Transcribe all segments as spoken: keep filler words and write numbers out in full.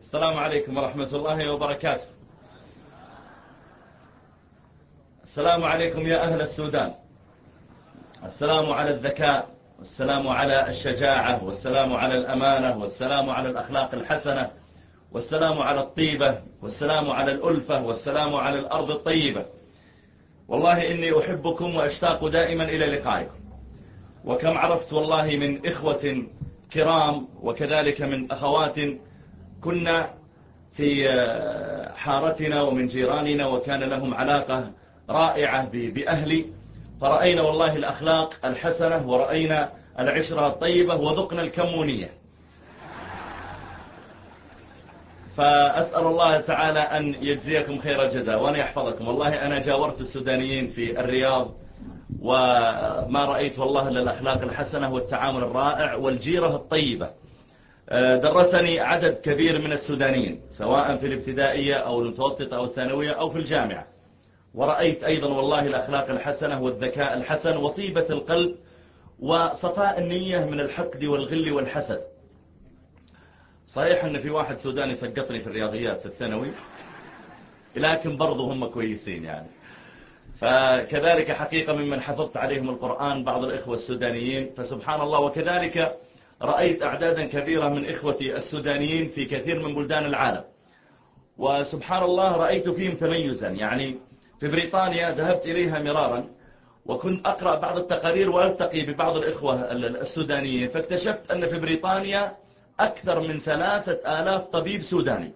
السلام عليكم ورحمة الله وبركاته. السلام عليكم يا أهل السودان. السلام على الذكاء، والسلام على الشجاعة، والسلام على الأمانة، والسلام على الأخلاق الحسنة، والسلام على الطيبة، والسلام على الألفة، والسلام على الأرض الطيبة. والله إني أحبكم وأشتاق دائما إلى لقائكم، وكم عرفت والله من إخوة كرام وكذلك من أخوات كنا في حارتنا ومن جيراننا وكان لهم علاقة رائعة بأهلي، فرأينا والله الأخلاق الحسنة ورأينا العشرة الطيبة وذقنا الكمونية. فأسأل الله تعالى أن يجزيكم خير الجزاء وأن يحفظكم. والله أنا جاورت السودانيين في الرياض وما رأيت والله إلا الأخلاق الحسنة والتعامل الرائع والجيرة الطيبة. درسني عدد كبير من السودانيين سواء في الابتدائية أو المتوسطة أو الثانوية أو في الجامعة، ورأيت أيضا والله الأخلاق الحسنة والذكاء الحسن وطيبة القلب وصفاء النية من الحقد والغل والحسد. صحيح أن في واحد سوداني سقطني في الرياضيات في الثانوي، لكن برضو هم كويسين يعني. فكذلك حقيقة ممن حفظت عليهم القرآن بعض الإخوة السودانيين، فسبحان الله. وكذلك رأيت أعدادا كبيرة من إخوتي السودانيين في كثير من بلدان العالم، وسبحان الله رأيت فيهم تميزا. يعني في بريطانيا ذهبت إليها مرارا وكنت أقرأ بعض التقارير وألتقي ببعض الإخوة السودانيين، فاكتشفت أن في بريطانيا أكثر من ثلاثة آلاف طبيب سوداني،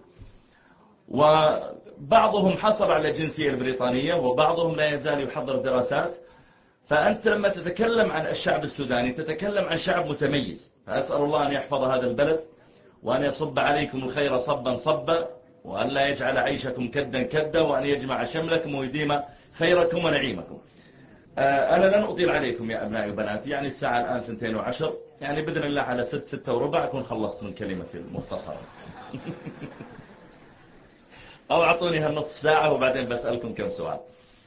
وبعضهم حصل على الجنسية البريطانية وبعضهم لا يزال يحضر دراسات. فأنت لما تتكلم عن الشعب السوداني تتكلم عن شعب متميز. فأسأل الله أن يحفظ هذا البلد وأن يصب عليكم الخير صبا صبا، وأن لا يجعل عيشكم كدا كدا، وأن يجمع شملكم ويديم خيركم ونعيمكم. أنا لن أطيل عليكم يا أبنائي وبناتي، يعني الساعة الآن ثنتين وعشر، يعني بإذن الله على ست ستة وربع أكون خلصت من كلمتي المختصرة. أو أعطوني هالنصف ساعة وبعدين بسألكم كم سؤال.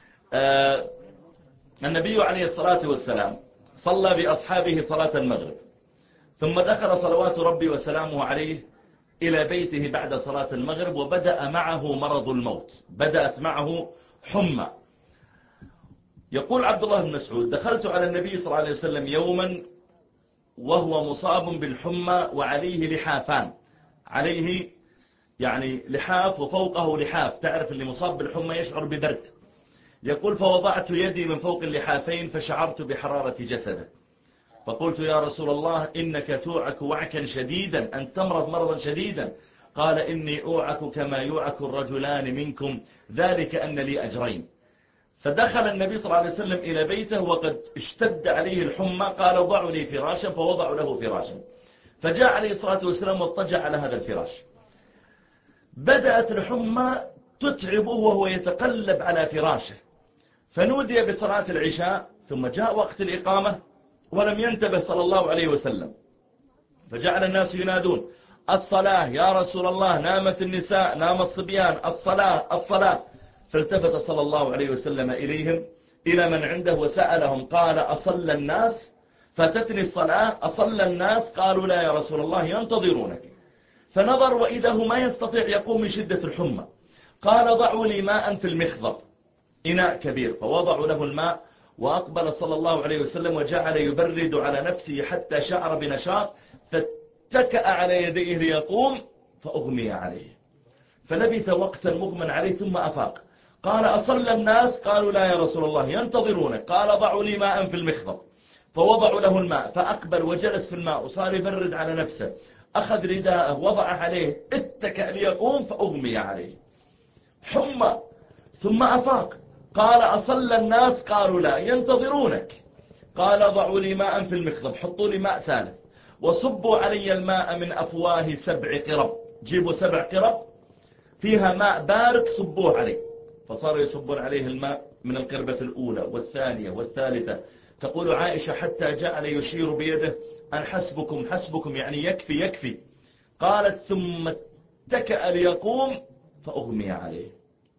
النبي عليه الصلاة والسلام صلى بأصحابه صلاة المغرب، ثم دخل صلوات ربي وسلامه عليه إلى بيته بعد صلاة المغرب، وبدأ معه مرض الموت، بدأت معه حمى. يقول عبد الله بن مسعود: دخلت على النبي صلى الله عليه وسلم يوما وهو مصاب بالحمى وعليه لحافان، عليه يعني لحاف وفوقه لحاف، تعرف اللي مصاب بالحمى يشعر ببرد. يقول: فوضعت يدي من فوق اللحافين فشعرت بحرارة جسده، فقلت: يا رسول الله إنك توعك وعكا شديدا، أن تمرض مرضا شديدا. قال: إني أوعك كما يوعك الرجلان منكم، ذلك أن لي أجرين. فدخل النبي صلى الله عليه وسلم إلى بيته وقد اشتد عليه الحمى، قال: ضعوا لي فراشا، فوضعوا له فراشا، فجاء عليه الصلاة والسلام واضطجع على هذا الفراش. بدأت الحمى تتعبه وهو يتقلب على فراشه، فنودي بصلاة العشاء، ثم جاء وقت الإقامة ولم ينتبه صلى الله عليه وسلم، فجعل الناس ينادون: الصلاة يا رسول الله، نامت النساء، نام الصبيان، الصلاة الصلاة. فالتفت صلى الله عليه وسلم إليهم إلى من عنده وسألهم، قال: أصلى الناس؟ فاتتني الصلاة، أصلى الناس؟ قالوا: لا يا رسول الله، ينتظرونك. فنظر وإذا هو ما يستطيع يقوم من شدة الحمى. قال: ضعوا لي ماء في المخضب، إناء كبير، فوضعوا له الماء، وأقبل صلى الله عليه وسلم وجعل يبرد على نفسه حتى شعر بنشاط، فاتكأ على يديه ليقوم فأغمي عليه، فلبث وقتا مغمى عليه ثم أفاق. قال: أصلى الناس؟ قالوا: لا يا رسول الله، ينتظرونك. قال: ضعوا لي ماء في المخضب، فوضعوا له الماء، فأقبل وجلس في الماء وصار يبرد على نفسه، أخذ رداءه وضع عليه، اتكأ ليقوم فأغمي عليه، حمى، ثم أفاق. قال: أصلى الناس؟ قالوا: لا، ينتظرونك. قال: ضعوا لي ماء في المخضب، حطوا لي ماء ثالث، وصبوا علي الماء من أفواه سبع قرب، جيبوا سبع قرب فيها ماء بارد صبوه عليه. فصاروا يصبون عليه الماء من القربة الأولى والثانية والثالثة. تقول عائشة: حتى جعل يشير بيده أن حسبكم حسبكم، يعني يكفي يكفي. قالت: ثم اتكأ ليقوم فأغمي عليه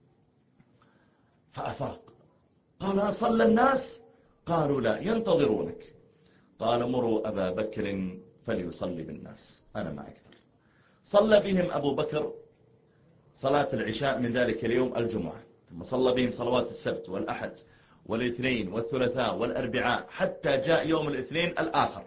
فأفاق. قال: أصلى الناس؟ قالوا: لا، ينتظرونك. قال: مروا أبا بكر فليصلي بالناس، أنا ما أكثر. صلى بهم أبو بكر صلاة العشاء من ذلك اليوم الجمعة، ثم صلى بهم صلوات السبت والأحد والاثنين والثلاثاء والأربعاء حتى جاء يوم الاثنين الآخر،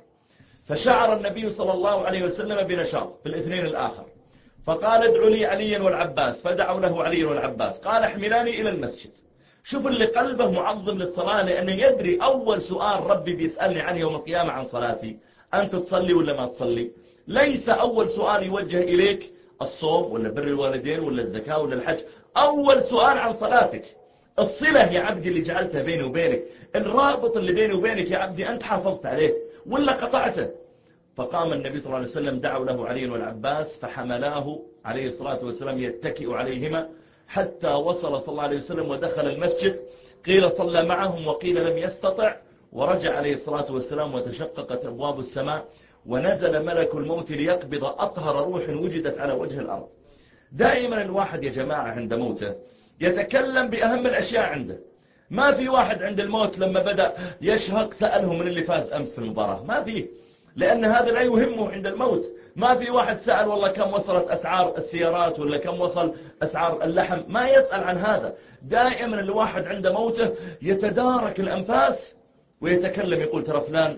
فشعر النبي صلى الله عليه وسلم بنشاط في الاثنين الآخر، فقال ادعوا لي عليا والعباس، فدعوا له علي والعباس، قال احملاني إلى المسجد. شوف اللي قلبه معظم للصلاة، لأنه يدري أول سؤال ربي بيسألني عنه يوم القيامة عن صلاتي، أنت تصلي ولا ما تصلي؟ ليس أول سؤال يوجه إليك الصوم ولا بر الوالدين ولا الزكاة ولا الحج، أول سؤال عن صلاتك. الصلة يا عبدي اللي جعلتها بيني وبينك، الرابط اللي بيني وبينك يا عبدي أنت حافظت عليه ولا قطعته؟ فقام النبي صلى الله عليه وسلم دعوا له علي والعباس فحملاه عليه الصلاة والسلام يتكئ عليهما حتى وصل صلى الله عليه وسلم ودخل المسجد، قيل صلى معهم وقيل لم يستطع، ورجع عليه الصلاة والسلام وتشققت أبواب السماء ونزل ملك الموت ليقبض أطهر روح وجدت على وجه الأرض. دائما الواحد يا جماعة عند موته يتكلم بأهم الأشياء عنده. ما في واحد عند الموت لما بدأ يشهق سأله من اللي فاز أمس في المباراة، ما فيه، لأن هذا لا يهمه عند الموت. ما في واحد سأل والله كم وصلت أسعار السيارات ولا كم وصل أسعار اللحم، ما يسأل عن هذا. دائما الواحد عند موته يتدارك الأنفاس ويتكلم، يقول ترى فلان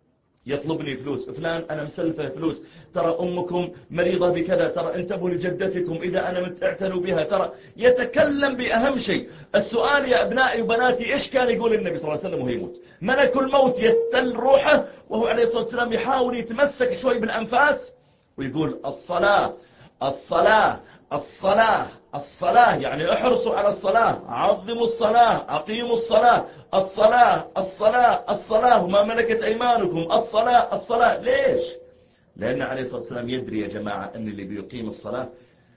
يطلبني فلوس، فلان أنا مسلفه فلوس، ترى أمكم مريضة بكذا، ترى انتبهوا لجدتكم إذا أنا مت اعتنوا بها، ترى يتكلم بأهم شيء. السؤال يا أبنائي وبناتي إيش كان يقول النبي صلى الله عليه وسلم وهو يموت؟ ملك الموت يستل روحه وهو عليه الصلاة والسلام يحاول يتمسك شوي بالأنفاس ويقول الصلاة الصلاة الصلاة الصلاة، يعني احرصوا على الصلاة، عظموا الصلاة، أقيموا الصلاة، الصلاة الصلاة الصلاة وما ملكت أيمانكم، الصلاة الصلاة. ليش؟ لأن عليه الصلاة والسلام يدري يا جماعة أن اللي بيقيم الصلاة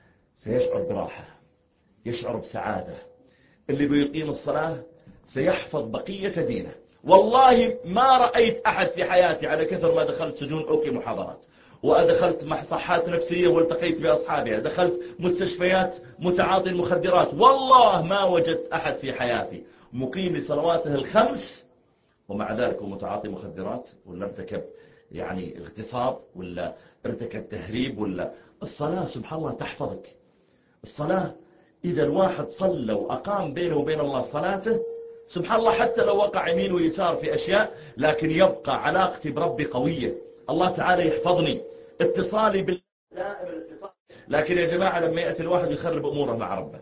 سيشعر براحة، يشعر بسعادة. اللي بيقيم الصلاة سيحفظ بقية دينه. والله ما رأيت أحد في حياتي على كثر ما دخلت سجون أوكي محاضرات، وأدخلت مصحات نفسية والتقيت بأصحابها، دخلت مستشفيات متعاطي المخدرات، والله ما وجدت أحد في حياتي مقيم لصلواته الخمس ومع ذلك هو متعاطي مخدرات ولا ارتكب يعني اغتصاب ولا ارتكب تهريب. ولا الصلاة سبحان الله تحفظك. الصلاة إذا الواحد صلى وأقام بينه وبين الله صلاته سبحان الله، حتى لو وقع يمين ويسار في أشياء لكن يبقى علاقتي بربي قوية، الله تعالى يحفظني، اتصالي بالله دائما الاتصال. لكن يا جماعة لما يأتي الواحد يخرب أموره مع ربه،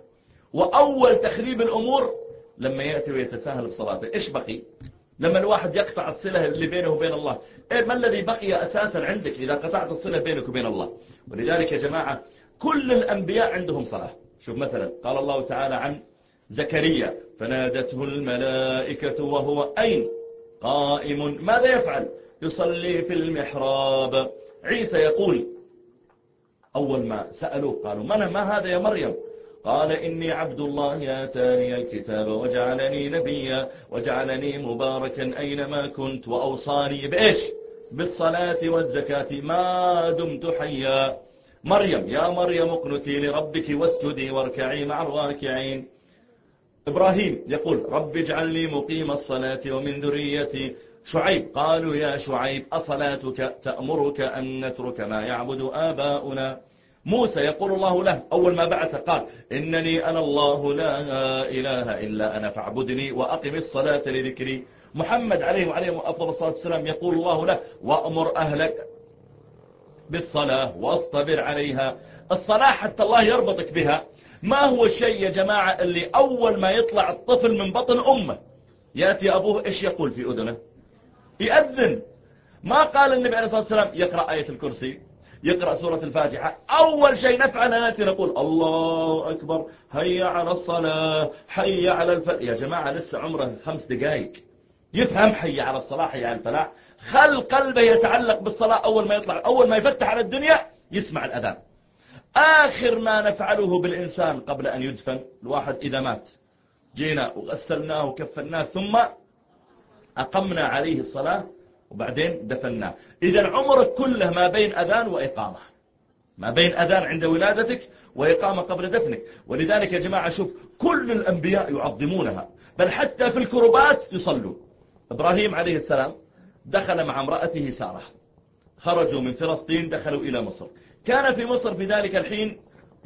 وأول تخريب الأمور لما يأتي ويتساهل بصلاته. إيش بقي؟ لما الواحد يقطع الصلة اللي بينه وبين الله، إيه ما الذي بقي أساسا عندك إذا قطعت الصلة بينك وبين الله؟ ولذلك يا جماعة كل الأنبياء عندهم صلاة. شوف مثلا قال الله تعالى عن زكريا فنادته الملائكة وهو أين؟ قائم. ماذا يفعل؟ يصلي في المحراب. عيسى يقول أول ما سألوه قالوا من ما هذا يا مريم؟ قال إني عبد الله آتاني الكتاب وجعلني نبيا وجعلني مباركا أينما كنت وأوصاني بإيش؟ بالصلاة والزكاة ما دمت حيا. مريم يا مريم اقنتي لربك واسجدي واركعي مع الراكعين. إبراهيم يقول رب اجعلني مقيم الصلاة ومن ذريتي. شعيب قالوا يا شعيب أصلاتك تأمرك أن نترك ما يعبد آباؤنا. موسى يقول الله له أول ما بعث قال إنني أنا الله لا إله إلا أنا فاعبدني وأقم الصلاة لذكري. محمد عليه وعليه أفضل الصلاة والسلام يقول الله له وأمر أهلك بالصلاة واصطبر عليها. الصلاة حتى الله يربطك بها. ما هو الشيء يا جماعة اللي أول ما يطلع الطفل من بطن أمه يأتي أبوه إيش يقول في أذنه؟ يأذن. ما قال النبي عليه الصلاة والسلام يقرأ آية الكرسي، يقرأ سورة الفاتحة. أول شيء نفعل نأتي نقول الله أكبر، هيا على الصلاة، حي على الفلاح. يا جماعة لسه عمره خمس دقائق يفهم حي على الصلاة حي على الفلاح. خل قلبه يتعلق بالصلاة. أول ما يطلع أول ما يفتح على الدنيا يسمع الأذان. آخر ما نفعله بالإنسان قبل أن يدفن، الواحد إذا مات جينا وغسلناه وكفناه ثم أقمنا عليه الصلاة وبعدين دفناه. إذا عمرك كله ما بين أذان وإقامة، ما بين أذان عند ولادتك وإقامة قبل دفنك. ولذلك يا جماعة شوف كل الأنبياء يعظمونها، بل حتى في الكربات يصلوا. إبراهيم عليه السلام دخل مع امرأته سارة، خرجوا من فلسطين دخلوا إلى مصر، كان في مصر في ذلك الحين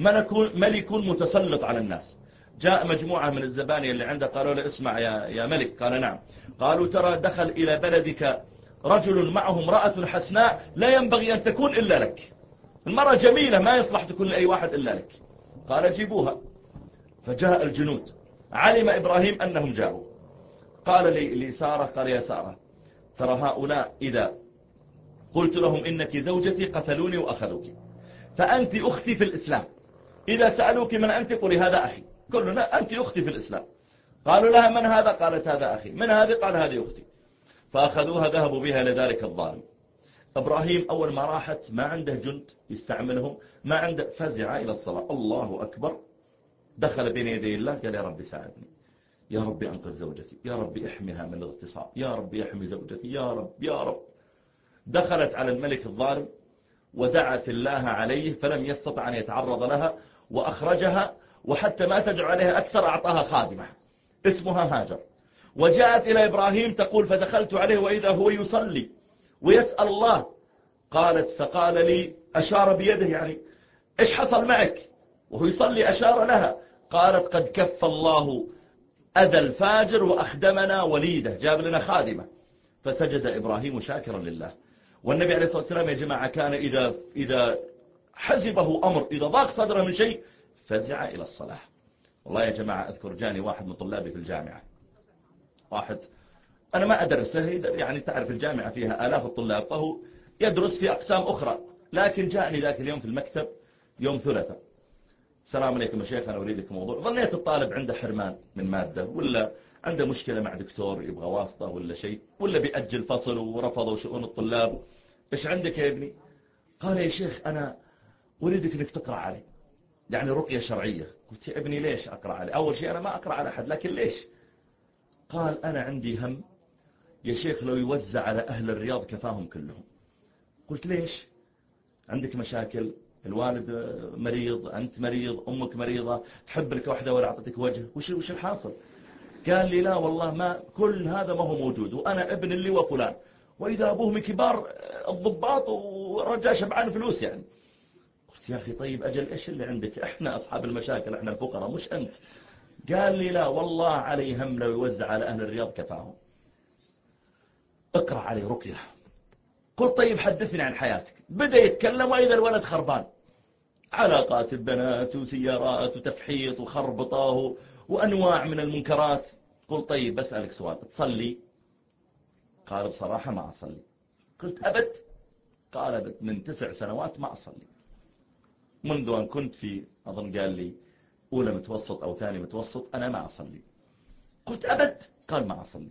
ملك متسلط على الناس. جاء مجموعة من الزبانية اللي عنده قالوا له اسمع يا, يا ملك. قال نعم. قالوا ترى دخل إلى بلدك رجل معه امرأة حسناء لا ينبغي أن تكون إلا لك، المرأة جميلة ما يصلح تكون لأي واحد إلا لك. قال جيبوها. فجاء الجنود، علم إبراهيم أنهم جاءوا. قال لي لسارة قال يا سارة ترى هؤلاء إذا قلت لهم إنك زوجتي قتلوني وأخذوك، فأنت أختي في الإسلام، إذا سألوك من أنت قولي هذا أخي، كلنا أنت أختي في الإسلام. قالوا لها من هذا؟ قالت هذا أخي. من هذه؟ قال هذه أختي. فأخذوها ذهبوا بها لذلك الظالم. إبراهيم أول ما راحت ما عنده جند يستعملهم، ما عنده، فزع إلى الصلاة. الله أكبر. دخل بين يدي الله قال يا رب ساعدني، يا رب أنقذ زوجتي، يا رب احمها من الاغتصاب، يا رب يحمي زوجتي، يا رب يا رب. دخلت على الملك الظالم ودعت الله عليه فلم يستطع أن يتعرض لها وأخرجها، وحتى ما تدعو عليها أكثر أعطاها خادمة اسمها هاجر. وجاءت إلى إبراهيم تقول فدخلت عليه وإذا هو يصلي ويسأل الله. قالت فقال لي أشار بيده يعني إيش حصل معك؟ وهو يصلي أشار لها. قالت قد كف الله أذى الفاجر وأخدمنا وليده، جاب لنا خادمة. فسجد إبراهيم شاكرا لله. والنبي عليه الصلاة والسلام يا جماعة كان إذا, إذا حزبه أمر، إذا ضاق صدره من شيء فزع إلى الصلاة. والله يا جماعة أذكر جاني واحد من طلابي في الجامعة، واحد أنا ما أدرسه يعني تعرف الجامعة فيها آلاف الطلاب فهو يدرس في أقسام أخرى، لكن جاءني ذاك اليوم في المكتب يوم ثلاثة. السلام عليكم يا شيخ أنا أريدك موضوع. ظنيت الطالب عنده حرمان من مادة، ولا عنده مشكلة مع دكتور يبغى واسطة ولا شيء، ولا بيأجل فصل ورفضوا شؤون الطلاب. إيش عندك يا ابني؟ قال يا شيخ أنا أريدك أنك تقرأ علي، يعني رقية شرعية. قلت يا ابني ليش أقرأ علي؟ أول شيء أنا ما أقرأ على أحد، لكن ليش؟ قال أنا عندي هم يا شيخ لو يوزع على أهل الرياض كفاهم كلهم. قلت ليش؟ عندك مشاكل؟ الوالد مريض، أنت مريض، أمك مريضة، تحب لك واحدة ولا أعطتك وجه، وش وش الحاصل؟ قال لي لا والله ما كل هذا ما هو موجود، وأنا ابن اللي وفلان، وإذا أبوه من كبار الضباط ورجع شبعان فلوس يعني. قلت يا أخي طيب أجل إيش اللي عندك؟ إحنا أصحاب المشاكل، إحنا الفقراء مش أنت. قال لي لا والله علي هم لو يوزع على أهل الرياض كفاهم. اقرأ علي رقية. قلت طيب حدثني عن حياتك. بدأ يتكلم وإذا الولد خربان، علاقات البنات وسيارات وتفحيط وخربطه وأنواع من المنكرات. قلت طيب بسألك سؤال، تصلي؟ قال بصراحة ما أصلي. قلت أبد؟ قال أبد، من تسع سنوات ما أصلي، منذ أن كنت في أظن قال لي أولى متوسط أو ثاني متوسط أنا ما أصلي. قلت أبد؟ قال ما أصلي.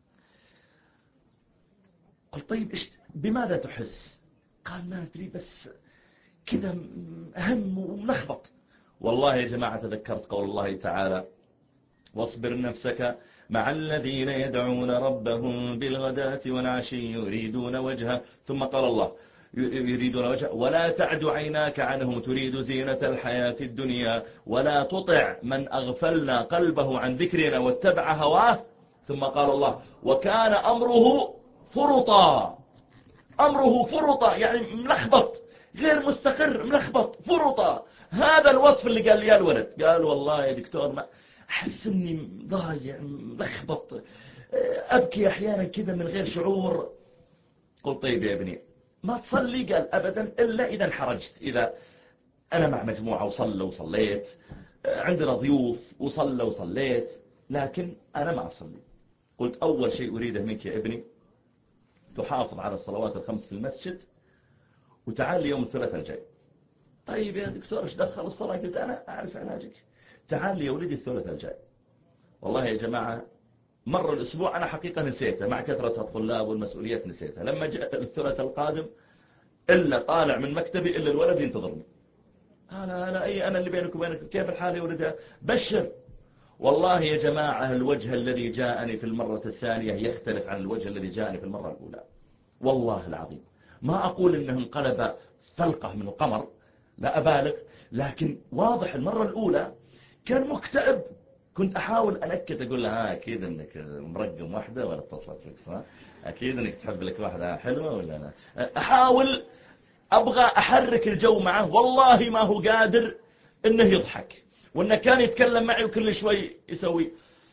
قلت طيب إيش بماذا تحس؟ قال ما أدري بس كذا أهم وملخبط. والله يا جماعة تذكرت قول الله تعالى واصبر نفسك مع الذين يدعون ربهم بالغداة والعشي يريدون وجهه، ثم قال الله يريدون وجهه ولا تعد عيناك عنهم تريد زينة الحياة الدنيا ولا تطع من أغفلنا قلبه عن ذكرنا واتبع هواه، ثم قال الله وكان أمره فرطا. أمره فرطا يعني ملخبط، غير مستقر، ملخبط، فرطا. هذا الوصف اللي قال لي الولد. قال والله يا دكتور ما أحس أني ضايع ملخبط، أبكي أحيانا كذا من غير شعور. قلت طيب يا ابني ما تصلي؟ قال أبدا إلا إذا انحرجت، إذا أنا مع مجموعة وصلى وصليت، عندنا ضيوف وصلى وصليت، لكن أنا ما أصلي. قلت أول شيء أريده منك يا ابني تحافظ على الصلوات الخمس في المسجد، وتعال لي يوم الثلاثاء الجاي. طيب يا دكتور ايش دخل الصلاة؟ قلت أنا أعرف علاجك، تعال لي يا ولدي الثلاثاء الجاي. والله يا جماعة مر الأسبوع أنا حقيقة نسيته مع كثرة الطلاب والمسؤوليات نسيتها. لما جاء الثلاثاء القادم إلا طالع من مكتبي إلا الولد ينتظرني. أنا أنا أي أنا اللي بينك وبينك، كيف الحال يا ولدي؟ بشر. والله يا جماعة الوجه الذي جاءني في المرة الثانية يختلف عن الوجه الذي جاءني في المرة الأولى، والله العظيم. ما أقول إنه انقلب فلقة من القمر، لا أبالغ، لكن واضح المرة الأولى كان مكتئب. كنت أحاول أنكت أقول له ها أكيد أنك مرقم واحدة ولا اتصلت لك صح؟ أكيد أنك تحب لك واحدة حلوة ولا أنا أحاول أبغى أحرك الجو معه، والله ما هو قادر إنه يضحك، وإنه كان يتكلم معي وكل شوي يسوي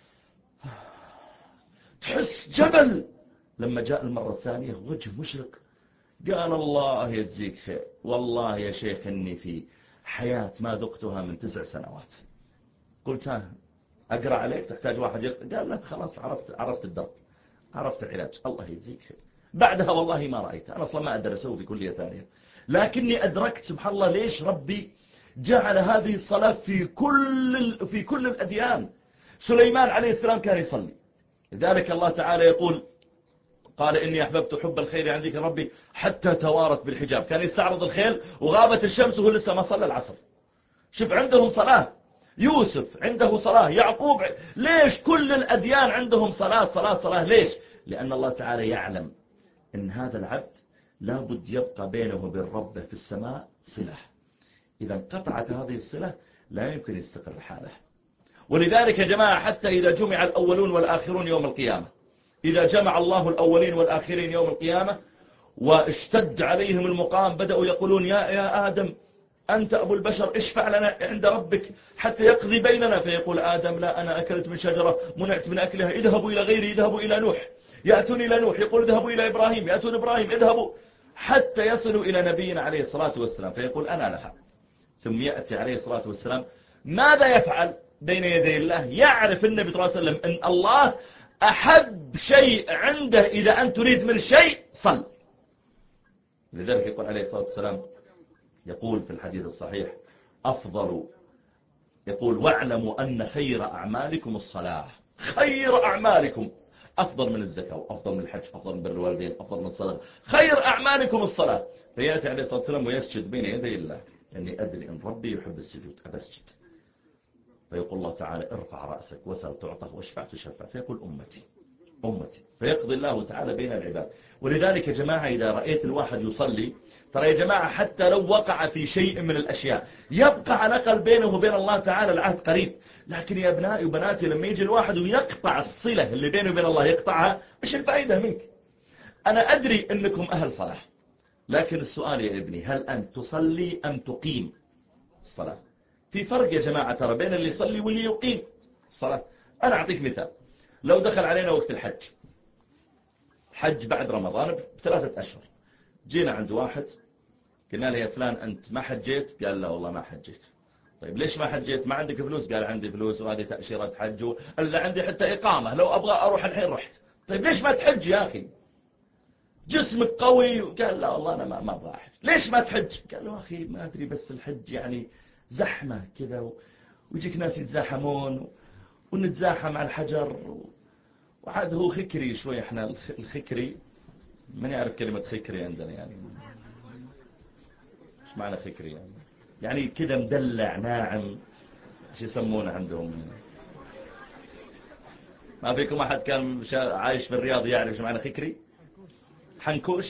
تحس جبل. لما جاء المرة الثانية وجه مشرق، قال الله يجزيك خير، والله يا شيخ إني في حياة ما ذقتها من تسع سنوات. قلت ها أقرأ عليك تحتاج واحد يقرأ؟ قال لا خلاص عرفت عرفت الدرب، عرفت العلاج، الله يجزيك خير. بعدها والله ما رأيت، أنا أصلا ما أقدر أسوي في كلية ثانية، لكني أدركت سبحان الله ليش ربي جعل هذه الصلاة في كل في كل الأديان. سليمان عليه السلام كان يصلي، لذلك الله تعالى يقول قال إني أحببت حب الخير عن ذكر ربي حتى توارت بالحجاب. كان يستعرض الخيل وغابت الشمس وهو لسه ما صلى العصر. شوف عندهم صلاة، يوسف عنده صلاة، يعقوب، ليش كل الأديان عندهم صلاة صلاة صلاة؟ ليش؟ لأن الله تعالى يعلم إن هذا العبد لابد يبقى بينه وبين ربه في السماء صلة، إذا انقطعت هذه الصلة لا يمكن يستقر حاله. ولذلك يا جماعة حتى إذا جمع الأولون والآخرون يوم القيامة، إذا جمع الله الأولين والآخرين يوم القيامة واشتد عليهم المقام، بدأوا يقولون يا يا آدم أنت أبو البشر اشفع لنا عند ربك حتى يقضي بيننا. فيقول آدم لا، أنا أكلت من شجرة منعت من أكلها، اذهبوا إلى غيري، اذهبوا إلى نوح، يأتون إلى نوح، يقول اذهبوا إلى إبراهيم، يأتون إبراهيم، اذهبوا حتى يصلوا إلى نبينا عليه الصلاة والسلام، فيقول أنا لها. ثم يأتي عليه الصلاة والسلام ماذا يفعل بين يدي الله؟ يعرف النبي صلى الله عليه وسلم أن الله أحب شيء عنده إذا أن تريد من الشيء صل. لذلك يقول عليه الصلاة والسلام، يقول في الحديث الصحيح أفضل، يقول واعلموا أن خير أعمالكم الصلاة، خير أعمالكم أفضل من الزكاة وأفضل من الحج، أفضل من بر الوالدين، أفضل من الصلاة، خير أعمالكم الصلاة. فيأتي عليه الصلاة والسلام ويسجد بين يدي الله، أني أدري أن ربي يحب السجود أبسجد. فيقول الله تعالى ارفع رأسك وسل تعطى واشفع تشفع، فيقول أمتي أمتي، فيقضي الله تعالى بين العباد. ولذلك يا جماعة إذا رأيت الواحد يصلي، ترى يا جماعة حتى لو وقع في شيء من الأشياء يبقى على الأقل بينه وبين الله تعالى العهد قريب. لكن يا ابنائي وبناتي لما يجي الواحد ويقطع الصلة اللي بينه وبين الله يقطعها، إيش الفائدة منك؟ أنا أدري أنكم أهل صلاة، لكن السؤال يا ابني هل أنت تصلي أم تقيم الصلاة؟ في فرق يا جماعة ترى بين اللي يصلي واللي يقيم الصلاة. أنا أعطيك مثال، لو دخل علينا وقت الحج، حج بعد رمضان بثلاثة أشهر، جينا عند واحد قلنا له يا فلان أنت ما حجيت؟ قال لا والله ما حجيت. طيب ليش ما حجيت؟ ما عندك فلوس؟ قال عندي فلوس وهذه تأشيرة حج، قال عندي حتى إقامة لو أبغى أروح الحين رحت. طيب ليش ما تحج يا أخي؟ جسمك قوي. قال لا والله أنا ما ما أبغى أحج. ليش ما تحج؟ قال له أخي ما أدري بس الحج يعني زحمة كذا ويجيك ناس يتزاحمون ونتزاحم على الحجر، وعاد هو خكري شوي. احنا الخكري من يعرف كلمة خكري عندنا يعني ايش معنى خكري؟ يعني يعني كذا مدلع ناعم، ايش يسمونه عندهم؟ ما فيكم احد كان عايش في الرياض يعرف ايش معنى خكري؟ حنكوش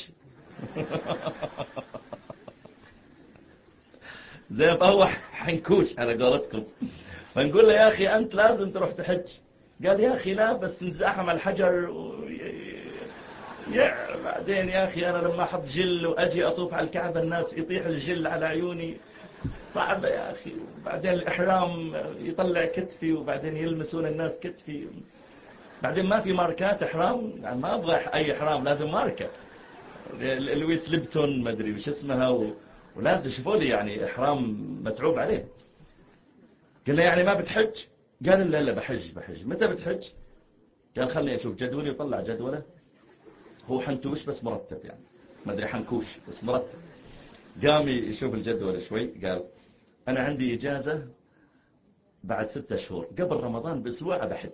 زي فهو حنكوش على قولتكم. فنقول له يا أخي أنت لازم تروح تحج. قال يا أخي لا بس نزاحم على الحجر و... يا بعدين يا أخي أنا لما أحط جل وأجي أطوف على الكعبة الناس يطيح الجل على عيوني، صعبة يا أخي. وبعدين الإحرام يطلع كتفي وبعدين يلمسون الناس كتفي، بعدين ما في ماركات إحرام، يعني ما أبغى أي إحرام لازم ماركة لويس ليبتون ما أدري وش اسمها و... ولازم يشوفوا لي يعني إحرام متعوب عليه. قال له يعني ما بتحج؟ قال لا لا بحج بحج. متى بتحج؟ قال خلني أشوف جدولي. وطلع جدوله، هو حنتوش بس مرتب، يعني ما أدري حنكوش بس مرتب. قام يشوف الجدول شوي، قال أنا عندي إجازة بعد ستة شهور قبل رمضان بأسبوع بحج.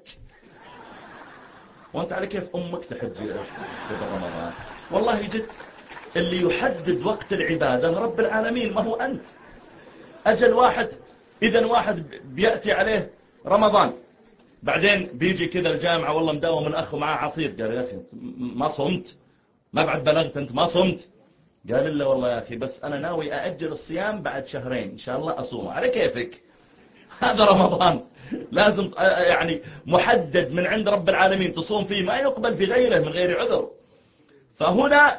وأنت على كيف أمك تحج قبل رمضان؟ والله جد اللي يحدد وقت العبادة رب العالمين ما هو أنت. أجل واحد، إذن واحد بيأتي عليه رمضان بعدين بيجي كذا الجامعة والله مداوم من أخه معاه عصير، قال يا أخي ما صمت؟ ما بعد بلغت أنت ما صمت؟ قال إلا والله يا أخي بس أنا ناوي أأجل الصيام بعد شهرين إن شاء الله أصوم. على كيفك، هذا رمضان لازم يعني محدد من عند رب العالمين تصوم فيه، ما يقبل في غيره من غير عذر. فهنا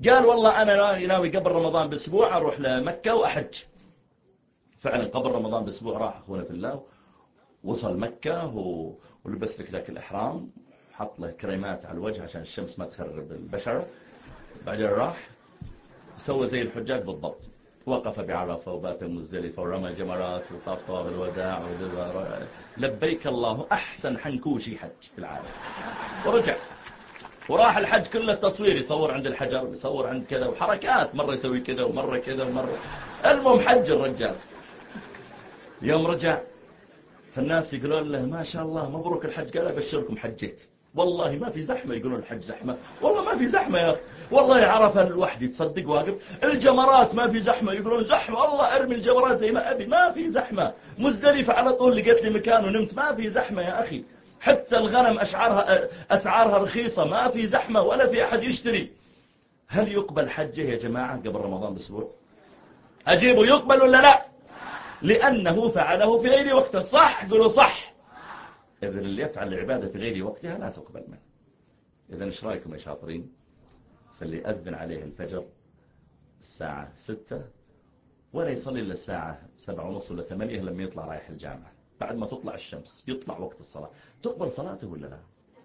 قال والله أنا ناوي قبل رمضان بأسبوع أروح لمكة وأحج. فعلا قبل رمضان بأسبوع راح أخونا في الله، وصل مكة ولبس لك ذاك الإحرام، حط له كريمات على الوجه عشان الشمس ما تخرب البشرة. بعدين راح سوى زي الحجاج بالضبط، وقف بعرفة وبات مزدلفة ورمى جمرات وطاف طواف الوداع لبيك الله أحسن حنكوشي حج في العالم. ورجع وراح الحج كله تصوير، يصور عند الحجر ويصور عند كذا وحركات، مرة يسوي كذا ومرة كذا ومرة، المهم حج الرجال. يوم رجع فالناس يقولون له ما شاء الله مبروك الحج، قال أبشركم حجيت والله ما في زحمة. يقولون الحج زحمة، والله ما في زحمة يا أخي، والله عرفة الوحدي تصدق واقف. الجمرات ما في زحمة، يقولون زحمة والله أرمي الجمرات زي ما أبي، ما في زحمة. مزدلفة على طول لقيت لي مكان ونمت، ما في زحمة يا أخي. حتى الغنم أسعارها أسعارها رخيصة، ما في زحمة ولا في أحد يشتري. هل يقبل حجه يا جماعة قبل رمضان بأسبوع؟ أجيبه يقبل ولا لا؟ لأنه فعله في غير وقته، صح؟ قولوا صح. إذن اللي يفعل العبادة في غير وقتها لا تقبل منه. إذن إيش رأيكم يا شاطرين؟ فاللي أذن عليه الفجر الساعة ستة ولا يصلي إلا الساعة سبعة ونص ولا ثمانية لما يطلع رايح الجامعة، بعد ما تطلع الشمس يطلع وقت الصلاة، تقبل صلاته ولا لا؟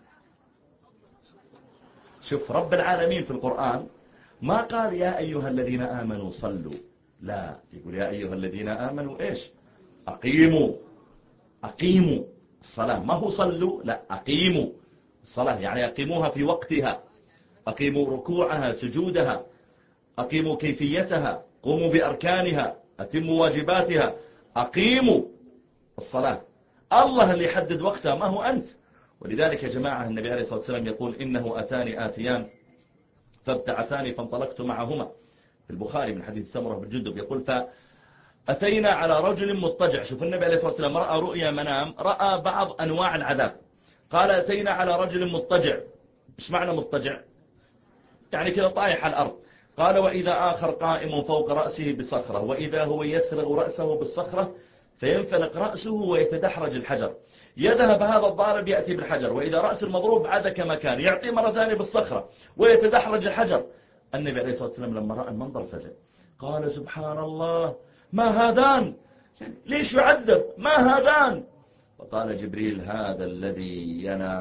شوف رب العالمين في القرآن ما قال يا أيها الذين آمنوا صلوا، لا، يقول يا أيها الذين آمنوا إيش؟ أقيموا أقيموا الصلاة، ما هو صلوا، لا أقيموا الصلاة، يعني أقيموها في وقتها، أقيموا ركوعها سجودها، أقيموا كيفيتها، قوموا بأركانها، أتموا واجباتها، أقيموا الصلاة. الله اللي يحدد وقتها ما هو أنت. ولذلك يا جماعة النبي عليه الصلاة والسلام يقول إنه أتاني آتيان فابتعثاني فانطلقت معهما، في البخاري من حديث سمرة بن جندب يقول فأتينا على رجل مضطجع. شوف النبي عليه الصلاة والسلام رأى رؤيا منام، رأى بعض أنواع العذاب. قال أتينا على رجل مضطجع. إيش معنى مضطجع؟ يعني كذا طايح على الأرض. قال وإذا آخر قائم فوق رأسه بصخرة، وإذا هو يسرغ رأسه بالصخرة فينفلق رأسه ويتدحرج الحجر، يذهب هذا الضارب يأتي بالحجر، وإذا رأس المضروب عاد كما كان يعطي مرة ثانية بالصخرة ويتدحرج الحجر. النبي عليه الصلاة والسلام لما رأى المنظر فزع، قال سبحان الله ما هذان، ليش يعذب، ما هذان؟ فقال جبريل هذا الذي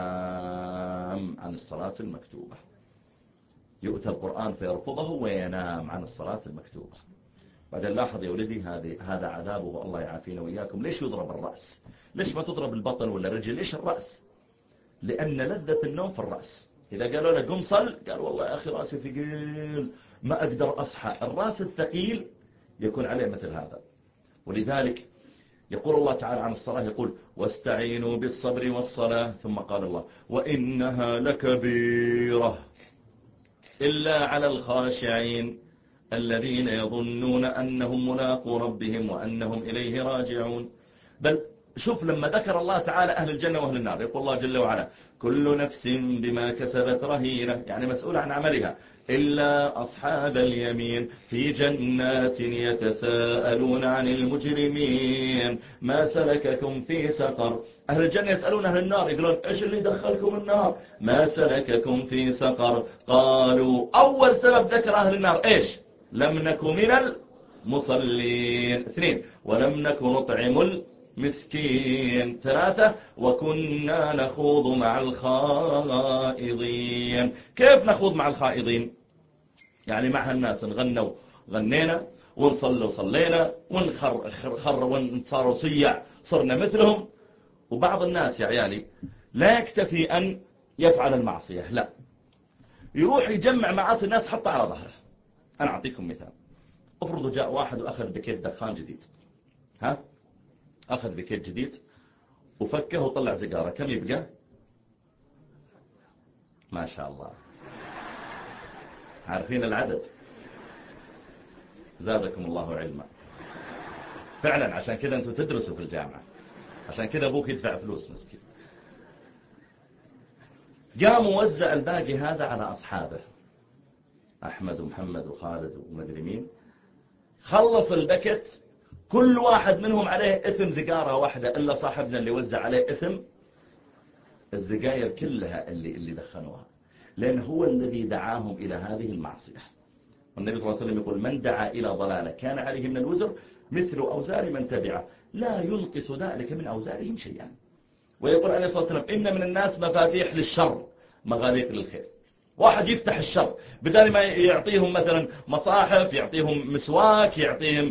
ينام عن الصلاة المكتوبة. يؤتى القرآن فيرفضه وينام عن الصلاة المكتوبة. بعدين لاحظ يا ولدي هذا عذابه، الله يعافينا وإياكم. ليش يضرب الرأس؟ ليش ما تضرب البطن ولا الرجل؟ ليش الرأس؟ لأن لذة النوم في الرأس. إذا قالوا له قم صل، قال والله يا أخي رأسي ثقيل ما أقدر أصحى. الرأس الثقيل يكون عليه مثل هذا. ولذلك يقول الله تعالى عن الصلاة، يقول واستعينوا بالصبر والصلاة، ثم قال الله وإنها لكبيرة إلا على الخاشعين الذين يظنون أنهم ملاقو ربهم وأنهم إليه راجعون. بل شوف لما ذكر الله تعالى أهل الجنة وأهل النار يقول الله جل وعلا كل نفس بما كسبت رهينة، يعني مسؤولة عن عملها، إلا أصحاب اليمين في جنات يتساءلون عن المجرمين ما سلككم في سقر. أهل الجنة يسألون أهل النار يقولون إيش اللي دخلكم النار، ما سلككم في سقر، قالوا أول سبب ذكر أهل النار إيش؟ لم نكن من المصلين. اثنين ولم نكن نطعم مسكين. ثلاثة وكنا نخوض مع الخائضين. كيف نخوض مع الخائضين؟ يعني مع الناس نغنوا غنينا، ونصلوا صلينا، ونخر خر ونصاروا صيع صرنا مثلهم. وبعض الناس يا عيالي لا يكتفي أن يفعل المعصية، لا، يروح يجمع معاصي الناس حتى على ظهره. أنا أعطيكم مثال. افرضوا جاء واحد وأخذ بكيت دخان جديد، ها أخذ بكيت جديد وفكه وطلع سيجارة، كم يبقى؟ ما شاء الله عارفين العدد، زادكم الله علما. فعلا عشان كذا أنتم تدرسوا في الجامعة، عشان كذا أبوك يدفع فلوس مسكين. قام ووزع الباقي هذا على أصحابه، أحمد ومحمد وخالد ومدري مين. خلص البكت كل واحد منهم عليه إثم زقارة واحدة، إلا صاحبنا اللي وزع عليه إثم الزقاير كلها اللي اللي دخنوها، لأن هو الذي دعاهم إلى هذه المعصية. والنبي صلى الله عليه وسلم يقول من دعا إلى ضلالة كان عليه من الوزر مثل أوزار من تبعه لا ينقص ذلك من أوزارهم شيئا. ويقول عليه الصلاة والسلام إن من الناس مفاتيح للشر مغاليق للخير. واحد يفتح الشر بدل ما يعطيهم مثلا مصاحف، يعطيهم مسواك، يعطيهم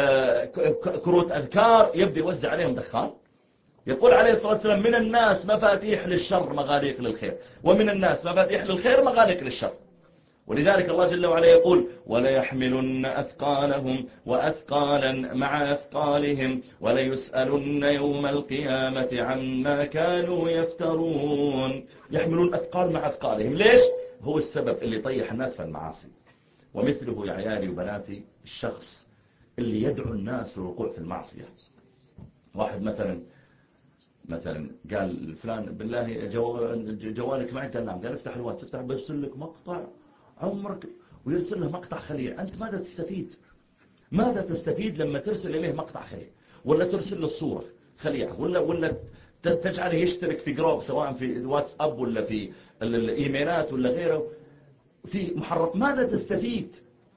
كروت أذكار، يبدأ يوزع عليهم دخان. يقول عليه الصلاة والسلام من الناس مفاتيح للشر مغاليق للخير، ومن الناس مفاتيح للخير مغاليق للشر. ولذلك الله جل وعلا يقول وليحملن أثقالهم وأثقالا مع أثقالهم وليسألن يوم القيامة عما كانوا يفترون. يحملون أثقال مع أثقالهم. ليش؟ هو السبب اللي طيح الناس في المعاصي. ومثله يا عيالي وبناتي الشخص اللي يدعو الناس للوقوع في المعصية. واحد مثلا مثلا قال فلان بالله جوالك معك، قال نعم، قال افتح الواتس، افتح برسل لك مقطع عمرك، ويرسل له مقطع خليع. أنت ماذا تستفيد؟ ماذا تستفيد لما ترسل إليه مقطع خليع، ولا ترسل له الصورة خليعة، ولا ولا تجعله يشترك في جروب سواء في الواتساب ولا في الإيميلات ولا غيره في محرك؟ ماذا تستفيد؟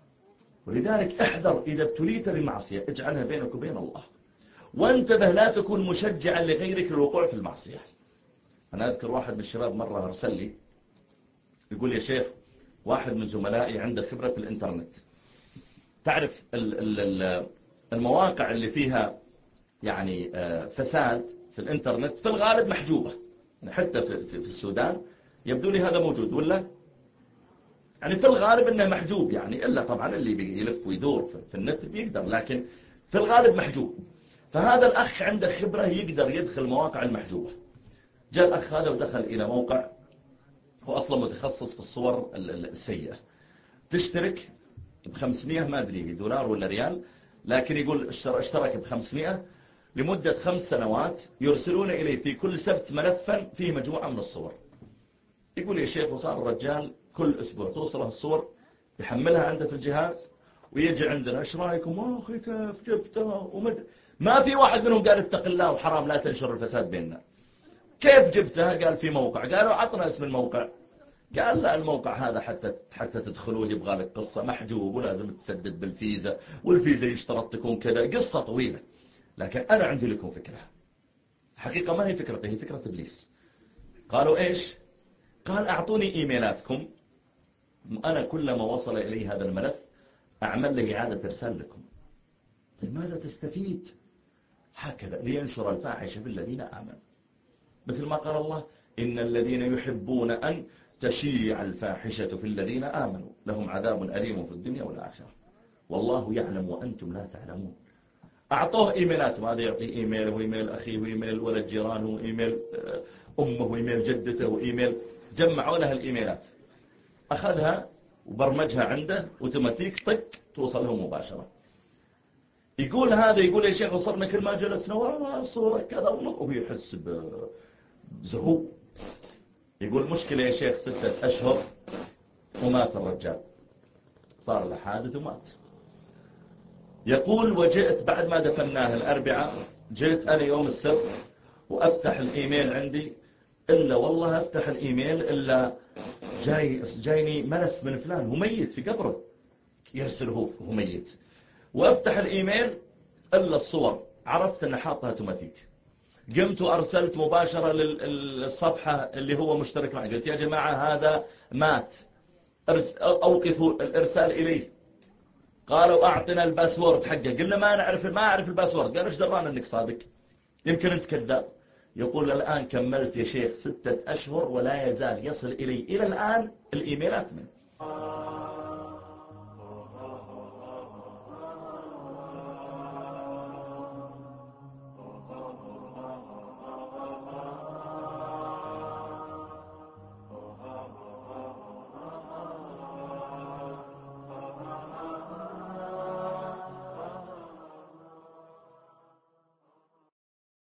ولذلك احذر إذا ابتليت بمعصية اجعلها بينك وبين الله، وانتبه لا تكون مشجعا لغيرك للوقوع في المعصية. أنا أذكر واحد من الشباب مرة أرسل لي يقول يا شيخ واحد من زملائي عنده خبرة في الإنترنت، تعرف المواقع اللي فيها يعني فساد في الإنترنت في الغالب محجوبة، حتى في السودان يبدو لي هذا موجود، ولا يعني في الغالب انه محجوب، يعني إلا طبعا اللي بيلف ويدور في النت بيقدر، لكن في الغالب محجوب. فهذا الأخ عنده خبرة يقدر يدخل مواقع المحجوبة. جاء الأخ هذا ودخل إلى موقع هو أصلا متخصص في الصور السيئة، تشترك بخمسمائة ما أدري دولار ولا ريال، لكن يقول اشترك بخمسمائة لمدة خمس سنوات يرسلون إليه في كل سبت ملفا فيه مجموعة من الصور. يقول يا شيخ وصار الرجال كل أسبوع توصله الصور يحملها عنده في الجهاز ويجي عندنا ايش رايكم اخي كيف جبتها ومد... ما في واحد منهم قال اتق الله وحرام لا تنشر الفساد بيننا. كيف جبتها؟ قال في موقع. قالوا عطنا اسم الموقع. قال لا الموقع هذا حتى حتى تدخلوه يبغى لك قصة محجوب ولازم تسدد بالفيزا والفيزا يشترط تكون كذا، قصة طويلة. لكن أنا عندي لكم فكرة، حقيقة ما هي فكرة، هي فكرة إبليس. قالوا إيش؟ قال أعطوني إيميلاتكم، أنا كلما وصل إلي هذا الملف أعمل له إعادة إرسال لكم. طيب ماذا تستفيد؟ هكذا لينشر الفاحشة في الذين آمنوا، مثل ما قال الله إن الذين يحبون أن تشيع الفاحشة في الذين آمنوا لهم عذاب أليم في الدنيا والآخرة والله يعلم وأنتم لا تعلمون. أعطوه إيميلات، هذا يعطي إيميل وإيميل أخيه وإيميل ولد جيرانه وإيميل أمه وإيميل جدته وإيميل، جمعوا لها الإيميلات، أخذها وبرمجها عنده اوتوماتيك طق توصل له مباشرة. يقول هذا يقول يا شيخ وصلنا كل ما جلسنا ورا صورة كذا وهو يحس بزهو. يقول مشكلة يا شيخ ستة أشهر ومات الرجال، صار له حادث ومات. يقول وجئت بعد ما دفناه الأربعاء، جئت أنا يوم السبت وأفتح الإيميل عندي، إلا والله أفتح الإيميل إلا جاي جايني ملف من فلان هو ميت في قبره يرسله هو ميت، وأفتح الإيميل إلا الصور، عرفت أن حاطها اوتوماتيك. قمت وأرسلت مباشرة للصفحة اللي هو مشترك معي، قلت يا جماعة هذا مات أوقفوا الإرسال إليه. قالوا أعطنا الباسورد حقه، قلنا ما نعرف ما أعرف الباسورد. قالوا إيش درانا أنك صادق، يمكن أنت كذاب. يقول الآن كملت يا شيخ ستة أشهر ولا يزال يصل إلي إلى الآن الإيميلات منه.